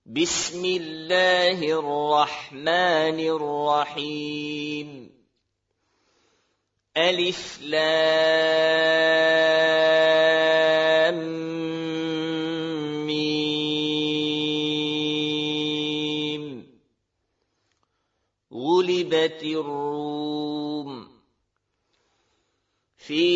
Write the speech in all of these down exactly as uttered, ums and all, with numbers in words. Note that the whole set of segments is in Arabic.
بسم الله الرحمن الرحيم ألف لام ميم غلبت الروم في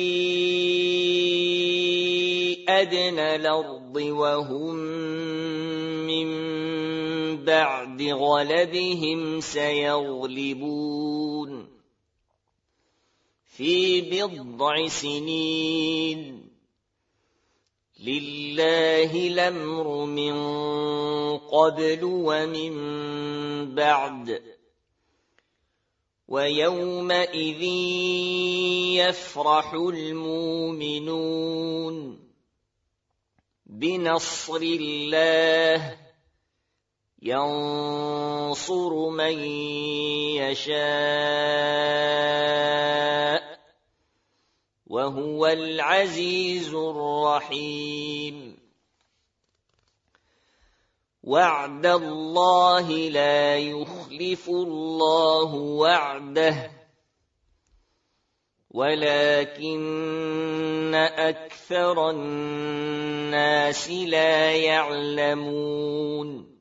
أدنى الأرض وهم من بعد غلبهم سيغلبون في بضع سنين لله الأمر من قبل ومن بعد ويومئذ يفرح المؤمنون بنصر الله ينصر من يشاء وهو العزيز الرحيم وعد الله لا يخلف الله وعده ولكن أكثر الناس لا يعلمون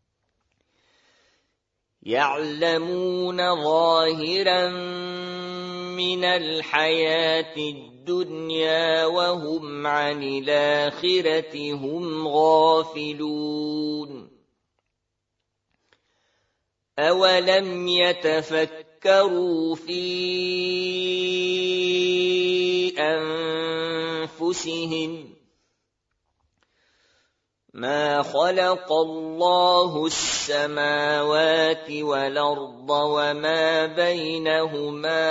يعلمون ظاهرا من الحياة الدنيا وهم عن الآخرة هم غافلون أولم يتفكروا في أنفسهم ما خلق الله السماوات والأرض وما بينهما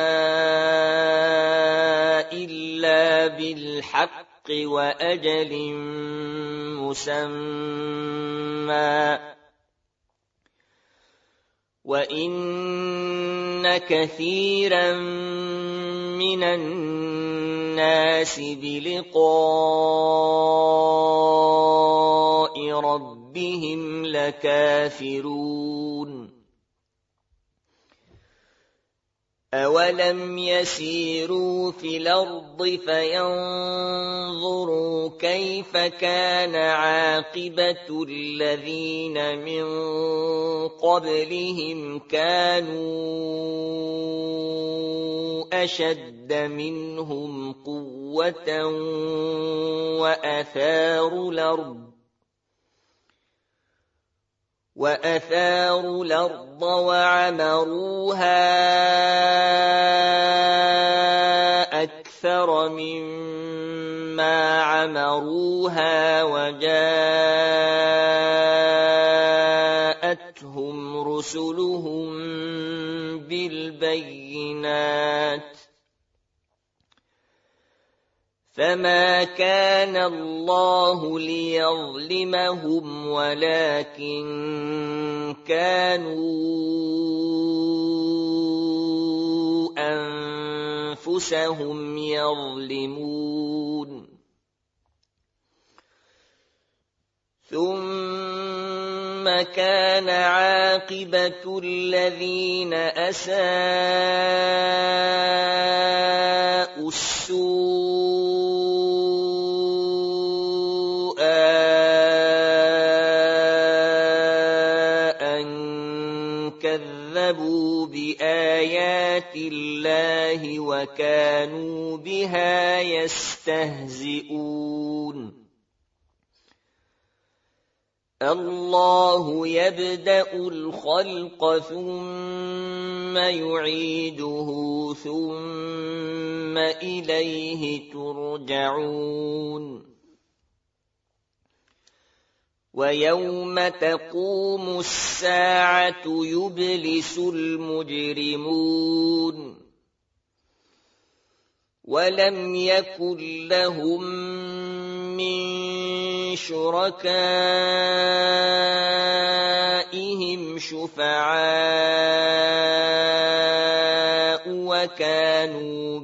إلا بالحق وأجل مسمى وإن كثيرا من الناس بلقاء ربهم لكافرون أولم يسيروا في الأرض فينظروا كيف كان عاقبة الذين من قبلهم كانوا أشد منهم قوة وأثاروا الأرض وأثاروا الأرض وعمروها أكثر مما عمروها وجاءتهم رسلهم بالبينات فما كان الله ليظلمهم ولكن كانوا أنفسهم يظلمون ثم كان عاقبة الذين أساءوا السوء أن كذبوا بآيات الله وكانوا بها يستهزئون الله يبدأ الخلق ثم يعيده ثم إليه ترجعون ويوم تقوم الساعة يبلس المجرمون ولم يكن لهم من شركائهم شفعاء وكانوا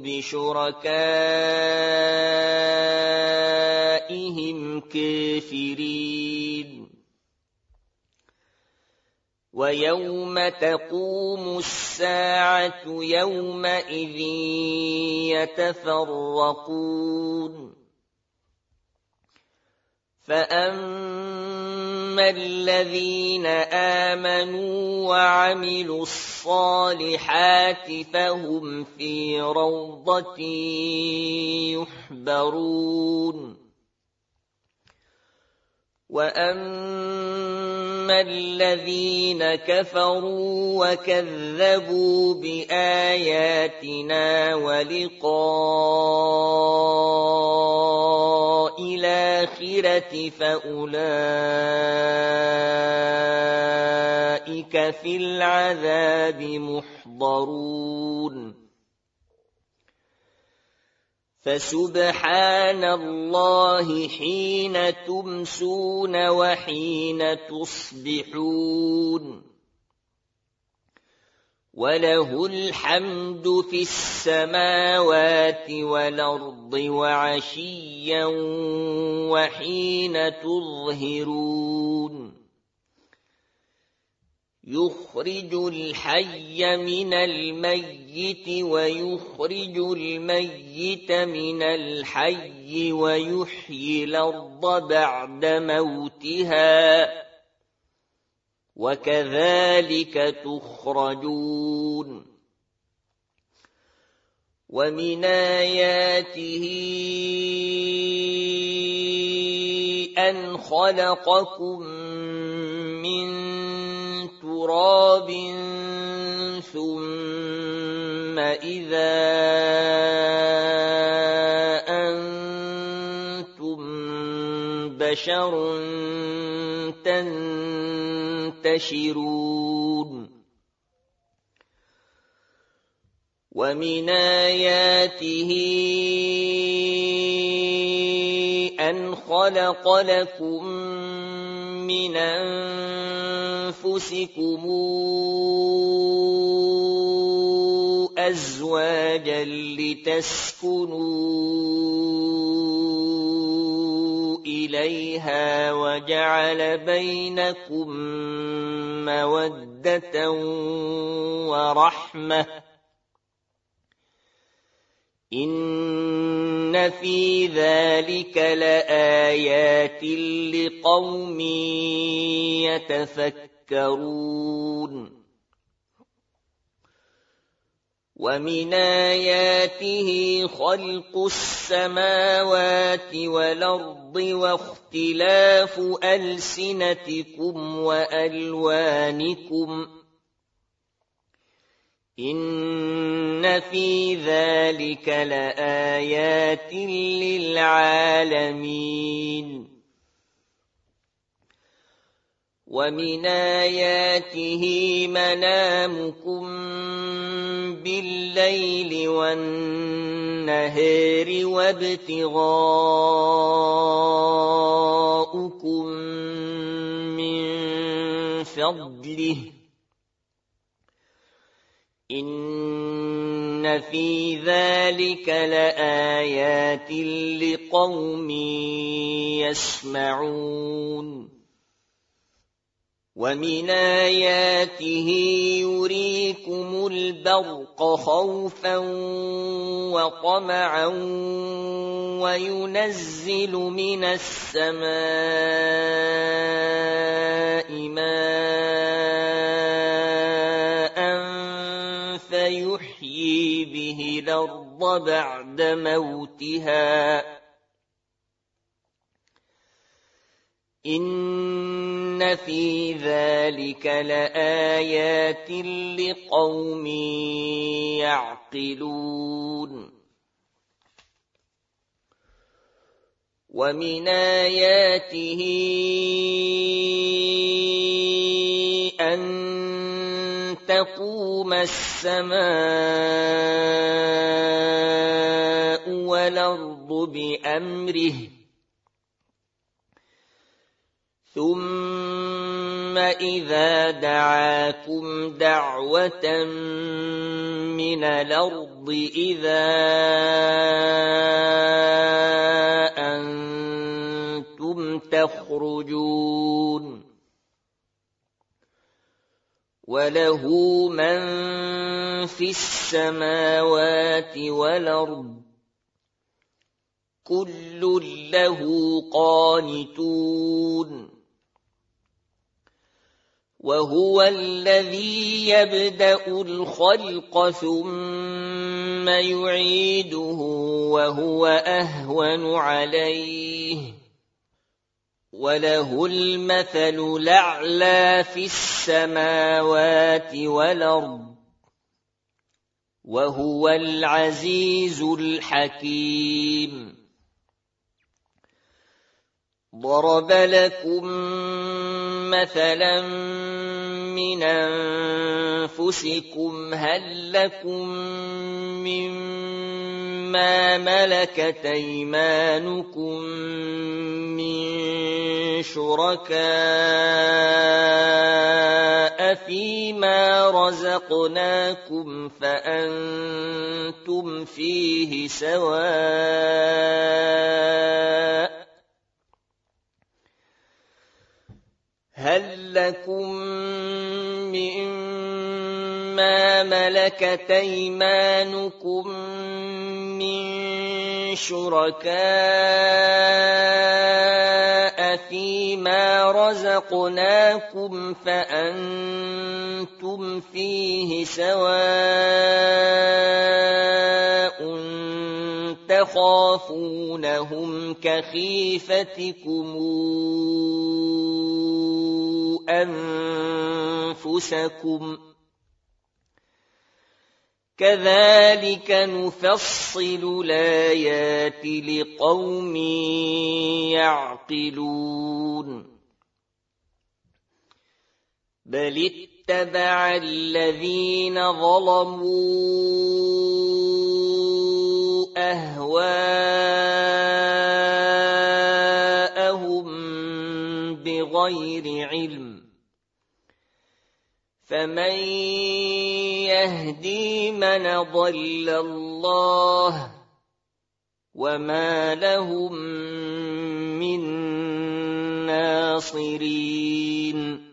بشركائهم كافرين ويوم تقوم الساعة يومئذ يتفرقون فأما الذين آمنوا وعملوا الصالحات فهم في روضة يحبرون وأما الذين كفروا وكذبوا بآياتنا ولقاء الآخرة فأولئك في العذاب محضرون فسبحان الله حين تمسون وحين تصبحون وله الحمد في السماوات والأرض وعشيا وحين تظهرون يخرج الحي من الميت ويخرج الميت من الحي ويحيي الأرض بعد موتها وكذلك تخرجون ومن آياته أن خلقكم من تراب ثم إذا أنتم بشر تنتشرون ومن آياته أن خلق لكم من أنفسكم أزواجا لتسكنوا إليها وجعل بينكم مودة ورحمة إن في ذلك لآيات لقوم يتفكرون ومن آياته خلق السماوات والأرض واختلاف ألسنتكم وألوانكم إن في ذلك لآيات للعالمين ومن آياته منامكم بالليل والنهار وابتغاؤكم من فضله إن في ذلك لآيات لقوم يسمعون ومن آياته يريكم البرق خوفا وطمعا وينزل من السماء ماء فيحيي به الأرض بعد موتها إن في ذلك لآيات لقوم يعقلون ومن آياته أن تقوم السماء والأرض بأمره ثم إذا دعاكم دعوة من الأرض إذا أنتم أنتم تخرجون. وله من في السماوات والأرض كل له قانتون وهو الذي يبدأ الخلق ثم يعيده وهو أهون عليه وله المثل الأعلى في السماوات والأرض وهو العزيز الحكيم. ضرب لكم مثلا من أنفسكم هل لكم مما ملكت أيمانكم من شركاء فيما رزقناكم فأنتم فيه سواء هل لكم مما ملكت أيمانكم من شركاء فيما رزقناكم فأنتم فيه سواء تخافونهم كخيفتكم أنفسكم كذلك نفصل الآيات لقوم يعقلون. بل اتبع الذين ظلموا أهواءهم بغير علم فمن يهدي من ضل الله وما لهم من ناصرين.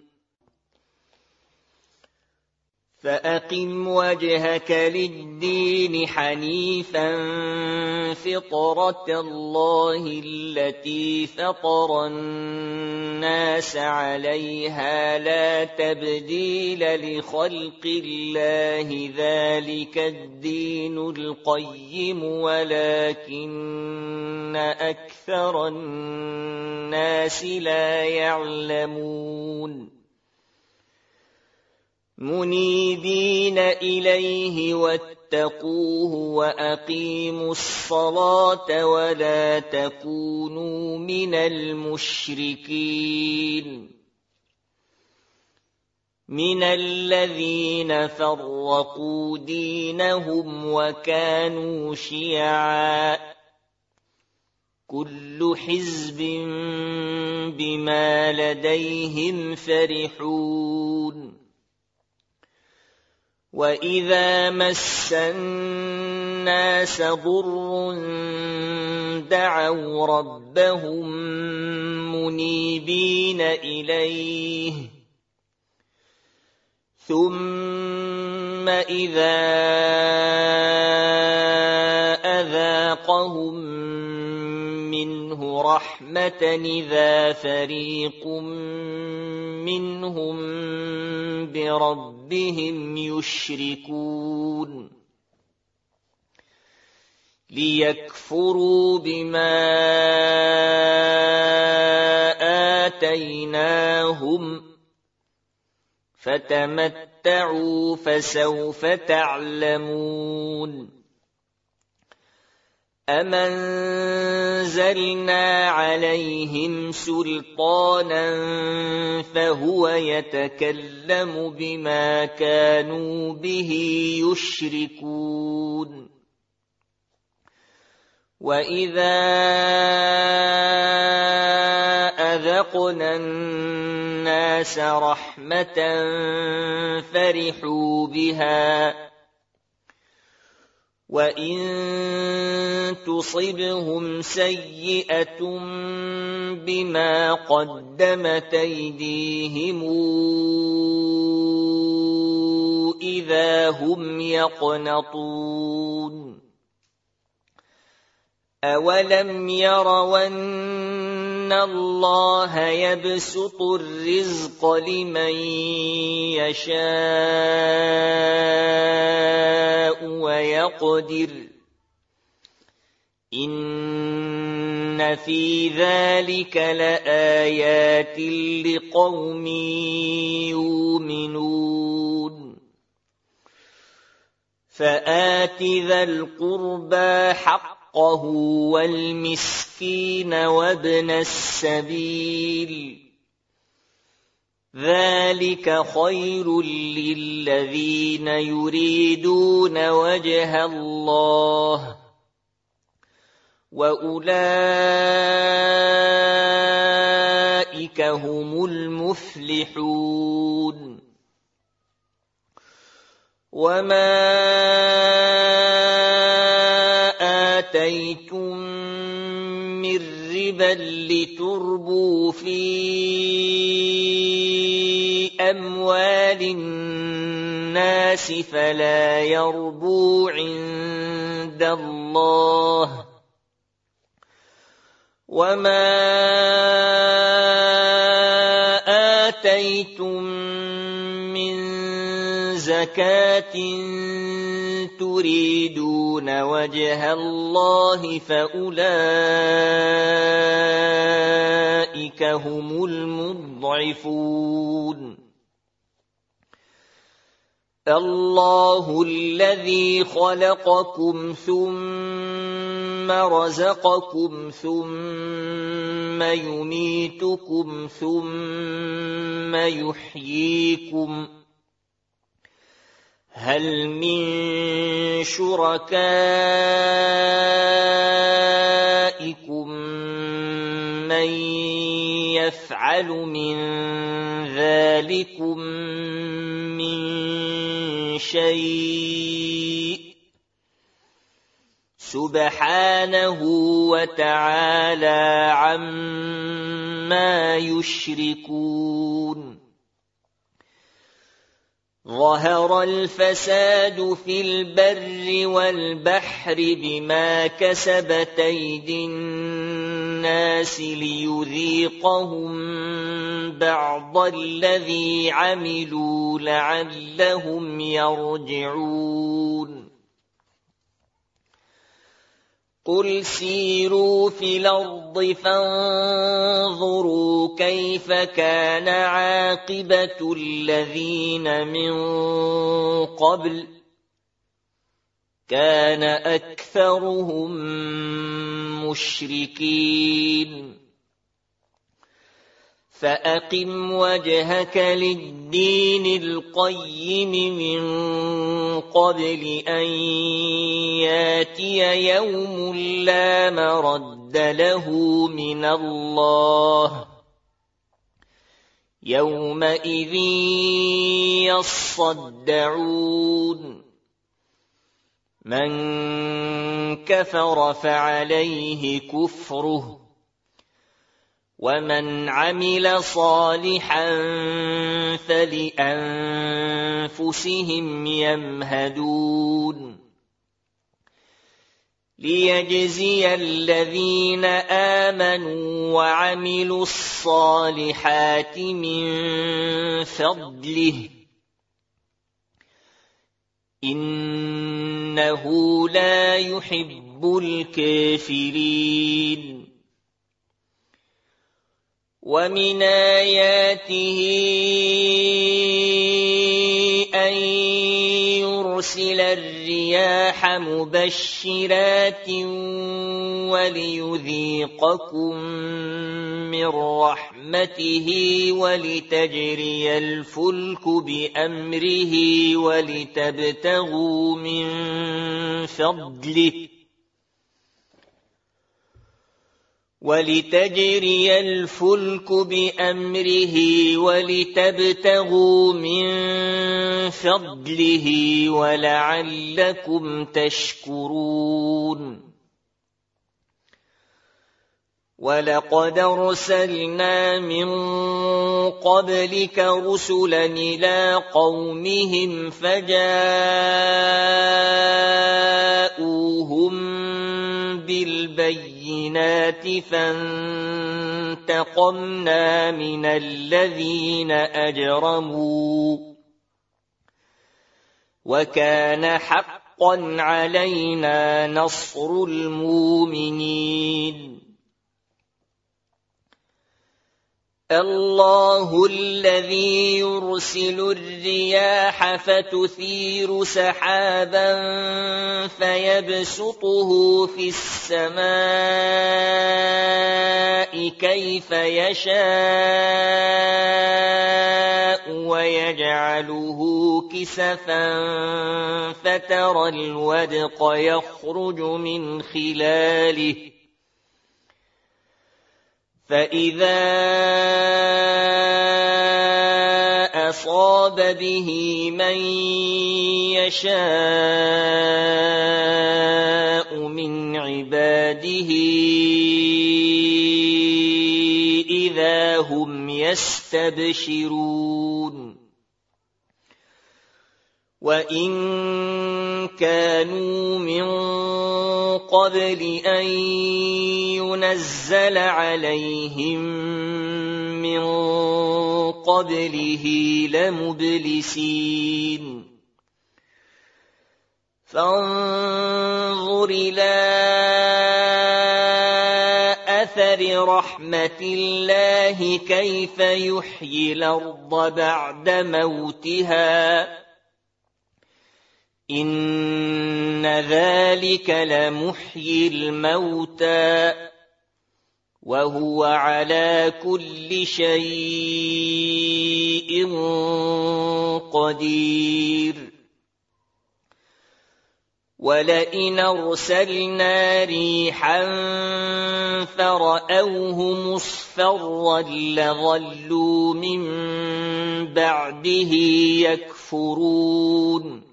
فأقم وجهك للدين حنيفا فطرة الله التي فطر الناس عليها لا تبديل لخلق الله ذلك الدين القيم ولكن أكثر الناس لا يعلمون. منيبين إليه واتقوه وأقيموا الصلاة ولا تكونوا من المشركين من الذين فرقوا دينهم وكانوا شيعا كل حزب بما لديهم فرحون. وإذا مس الناس ضر دعوا ربهم منيبين إليه ثم إذا أذاقهم منه رحمة إذا فريق منهم بربهم يشركون ليكفروا بما آتيناهم فتمتعوا فسوف تعلمون. أم أنزلنا عليهم سلطانا فهو يتكلم بما كانوا به يشركون. وإذا أذقنا الناس رحمة فرحوا بها وإن تصبهم سيئة بما قدمت أيديهم فإذا هم يقنطون أولم يروا أن الله يبسط الرزق لمن يشاء ويقدر إن في ذلك لآيات لقوم يؤمنون فآت ذا القربى حقه والمسكين وابن السبيل ذلك خير للذين يريدون وجه الله وأولئك هم المفلحون وما آتيتم من ربا لتربوا في أموال الناس فلا يربو عند الله وما آتيتم من زكاة تريدون وجه الله فأولئك هم المضعفون الله الذي خلقكم ثم رزقكم ثم يميتكم ثم يحييكم هل من شركائكم من يفعل من ذلكم من شيء سبحانه وتعالى عما يشركون ظهر الفساد في البر والبحر بما كسبت أيدي الناس ليذيقهم بعض الذي عملوا لعلهم يرجعون قل سيروا في الأرض فانظروا كيف كان عاقبة الذين من قبل كان أكثرهم مشركين فأقم وجهك للدين القيم من قبل أن ياتي يوم لا مرد له من الله يومئذ يصدعون من كفر فعليه كفره ومن عمل صالحا فلأنفسهم يمهدون ليجزي الذين آمنوا وعملوا الصالحات من فضله إنه لا يحب الكافرين ومن آياته أن يرسل الرياح مبشرات وليذيقكم من رحمته ولتجري الفلك بأمره ولتبتغوا من فضله ولتجري الفلك بأمره ولتبتغوا من فضله ولعلكم تشكرون وَلَقَدْ أَرْسَلْنَا مِن قَبْلِكَ رُسُلًا إِلَىٰ قَوْمِهِمْ فَجَاءُوهُم بِالْبَيِّنَاتِ فَانتَقَمْنَا مِنَ الَّذِينَ أَجْرَمُوا وَكَانَ حَقًّا عَلَيْنَا نَصْرُ الْمُؤْمِنِينَ اللَّهُ الَّذِي يُرْسِلُ الرِّيَاحَ فَتُثِيرُ سَحَابًا فَيَبْسُطُهُ فِي السَّمَاءِ كَيْفَ يَشَاءُ وَيَجْعَلُهُ كِسَفًا فَتَرَى الْوَدْقَ يَخْرُجُ مِنْ خِلَالِهِ فَإِذَا أَصَابَ بِهِ مَن يَشَاءُ مِنْ عِبَادِهِ إِذَا هُمْ يَسْتَبْشِرُونَ وَإِن كَانُوا مِن قَبْلِ أَن يُنَزَّلَ عَلَيْهِم مِّن قَبْلِهِ لَمُبْلِسِينَ فَانظُرْ إِلَىٰ أَثَرِ رَحْمَتِ اللَّهِ كَيْفَ يُحْيِي الْأَرْضَ بَعْدَ مَوْتِهَا إِنَّ ذَلِكَ لَمُحْيِي الْمَوْتَىٰ وَهُوَ عَلَىٰ كُلِّ شَيْءٍ قَدِيرٌ وَلَئِنْ أَرْسَلْنَا رِيحًا فَرَأَوْهُ مُصْفَرًّا لَّظَلُّوا مِن بَعْدِهِ يَكْفُرُونَ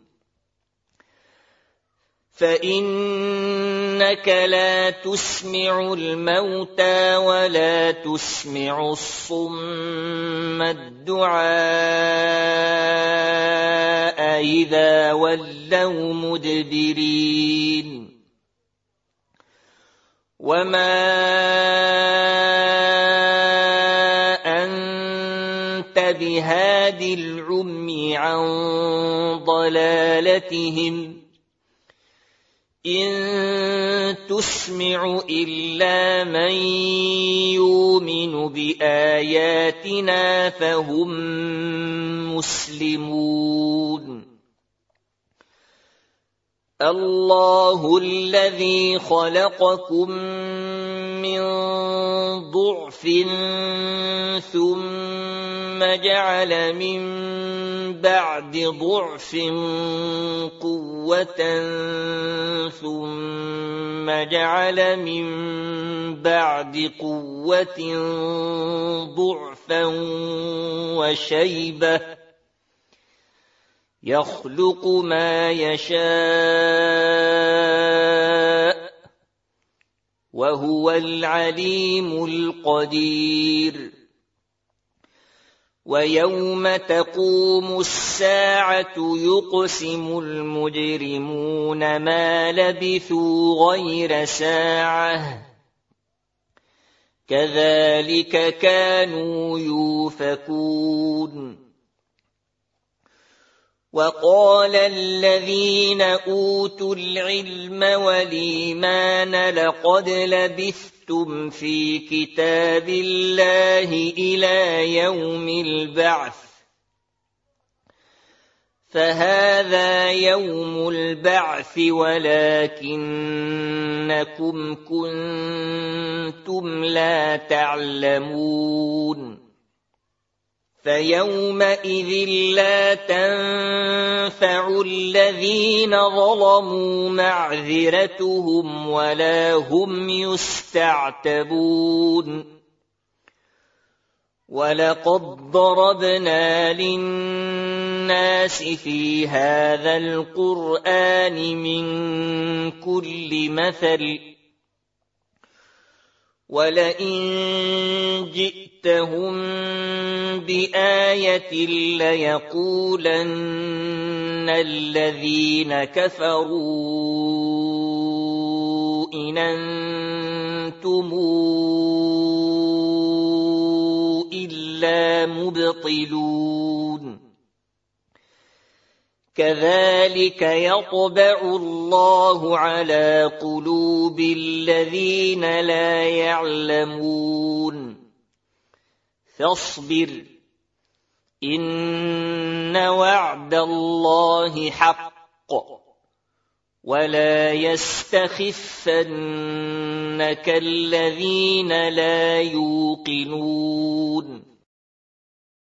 فَإِنَّكَ لَا تُسْمِعُ الْمَوْتَىٰ وَلَا تُسْمِعُ الصُّمَّ الدُّعَاءَ إِذَا وَلَّوْا مُدْبِرِينَ وَمَا أَنتَ بِهَادِ الْعُمْيِ عَن ضَلَالَتِهِمْ إِن تُسْمِعُ إِلَّا مَن يُؤْمِنُ بِآيَاتِنَا فَهُم مُّسْلِمُونَ اللَّهُ الَّذِي خَلَقَكُم مِّن ضَعْفٍ ثُمَّ جَعَلَ مِن بَعْدِ ضَعْفٍ قُوَّةً ثُمَّ جَعَلَ مِن بَعْدِ قُوَّةٍ ضَعْفًا وَشَيْبَةً يَخْلُقُ مَا يَشَاءُ وَهُوَ الْعَلِيمُ الْقَدِيرُ وَيَوْمَ تَقُومُ السَّاعَةُ يُقْسِمُ الْمُجْرِمُونَ مَا لَبِثُوا غَيْرَ سَاعَةٍ كَذَلِكَ كَانُوا يُؤْفَكُونَ وَقَالَ الَّذِينَ أُوتُوا الْعِلْمَ وَالْإِيمَانَ لَقَدْ لَبِثْتُمْ فِي كِتَابِ اللَّهِ إِلَىٰ يَوْمِ الْبَعْثِ فَهَٰذَا يَوْمُ الْبَعْثِ وَلَٰكِنَّكُمْ كُنتُمْ لَا تَعْلَمُونَ فَيَوْمَئِذٍ لَّا تَنفَعُ الَّذِينَ ظَلَمُوا مَعْذِرَتُهُمْ وَلَا هُمْ يُسْتَعْتَبُونَ وَلَقَدْ ضَرَبْنَا لِلنَّاسِ فِي هَٰذَا الْقُرْآنِ مِن كُلِّ مَثَلٍ ولئن جئتهم بآية ليقولن الذين كفروا إن أنتم إلا مبطلون كذلك يطبع الله على قلوب الذين لا يعلمون فاصبر إن وعد الله حق ولا يستخفنك الذين لا يوقنون